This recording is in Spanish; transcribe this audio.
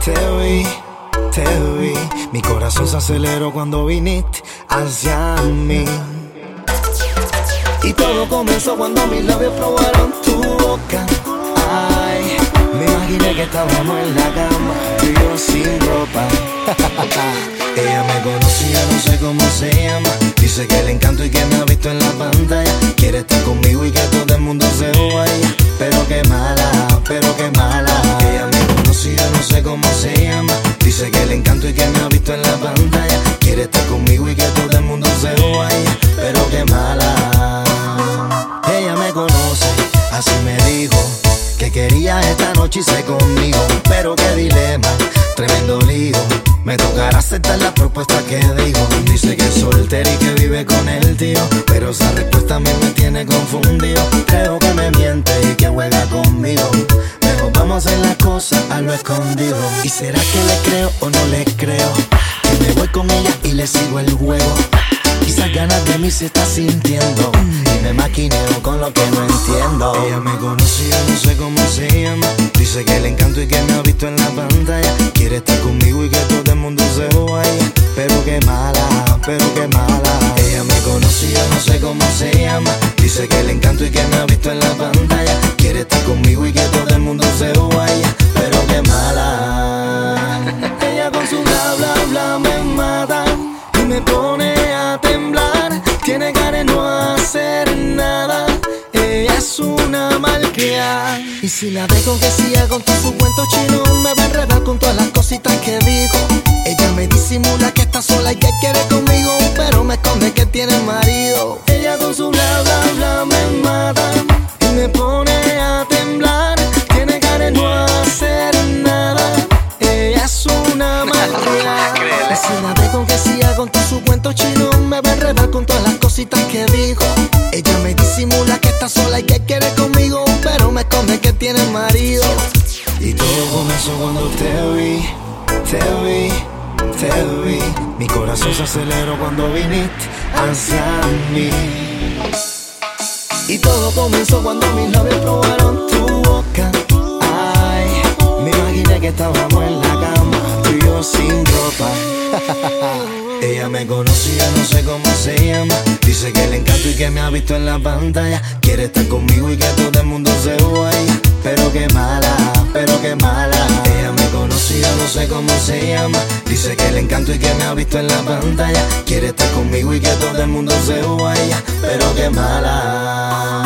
te vi, te vi. Mi corazón se aceleró cuando viniste hacia mí. Y todo comenzó cuando mis labios probaron tu boca. Ay, me imaginé que estábamos en la cama, tú y yo sin ropa. Ella me conocía, no sé cómo se llama. Dice que le encanto y que me ha visto en la pantalla. Quiere estar conmigo y que todo el mundo se vaya. Pero qué mala, pero qué mala. Ella me conocía, no sé cómo se llama. Dice que le encanto y que me ha visto en la pantalla. Quiere estar conmigo y que todo el mundo se vaya. Pero qué mala. Ella me conoce, así me dijo que quería esta noche irse conmigo. Pero qué dilema, tremendo lío. Me tocará aceptar la propuesta que digo. Dice que es soltera y que vive con el tío, pero esa respuesta a mí me tiene confundido. Creo que me miente y que juega conmigo. Mejor vamos a hacer las cosas a lo escondido. ¿Y será que le creo o no le creo? Que me voy con ella y le sigo el juego. Quizás ganas de mí se está sintiendo y me maquineo con lo que no entiendo. Ella me conocía, no sé cómo se llama. Dice que le encanto y que me ha visto en la pantalla. Quiere estar conmigo y que todo el mundo se vaya. Pero qué mala, pero qué mala. Ella me conocía, no sé cómo se llama. Dice que le encanto y que me ha visto en la pantalla. Quiere estar conmigo y que todo el mundo se vaya. Pero qué mala. Ella con su bla bla bla me mata y me pone a temblar. Tiene cara de no hacer nada. Ella es una malcriada. Y si la dejo que siga con todo su cuento chino, me va a enredar con todas las cositas que dijo. Ella me disimula que está sola y que quiere conmigo, pero me esconde que tiene marido. Ella con su bla bla bla me mata y me pone a temblar. Tiene cara de no hacer nada. Ella es una malcriada. Y si la dejo que siga con todo su cuento chino, me va a enredar con todas las cositas que dijo. Ella me disimula que está sola y que quiere conmigo, pero me esconde que tiene marido. Y todo comenzó cuando te vi, te vi, te vi. Mi corazón se aceleró cuando viniste hacia mí. Y todo comenzó cuando mis labios probaron tu boca. Ay, me imaginé que estábamos en la cama, tú y yo sin ropa. Ella me conocía, no sé cómo se llama. Dice que le encanto y que me ha visto en la pantalla. Quiere estar conmigo y que todo el mundo se vaya. Pero qué mala, pero qué mala. Ella me conocía, no sé cómo se llama. Dice que le encanto y que me ha visto en la pantalla. Quiere estar conmigo y que todo el mundo se vaya. Pero qué mala.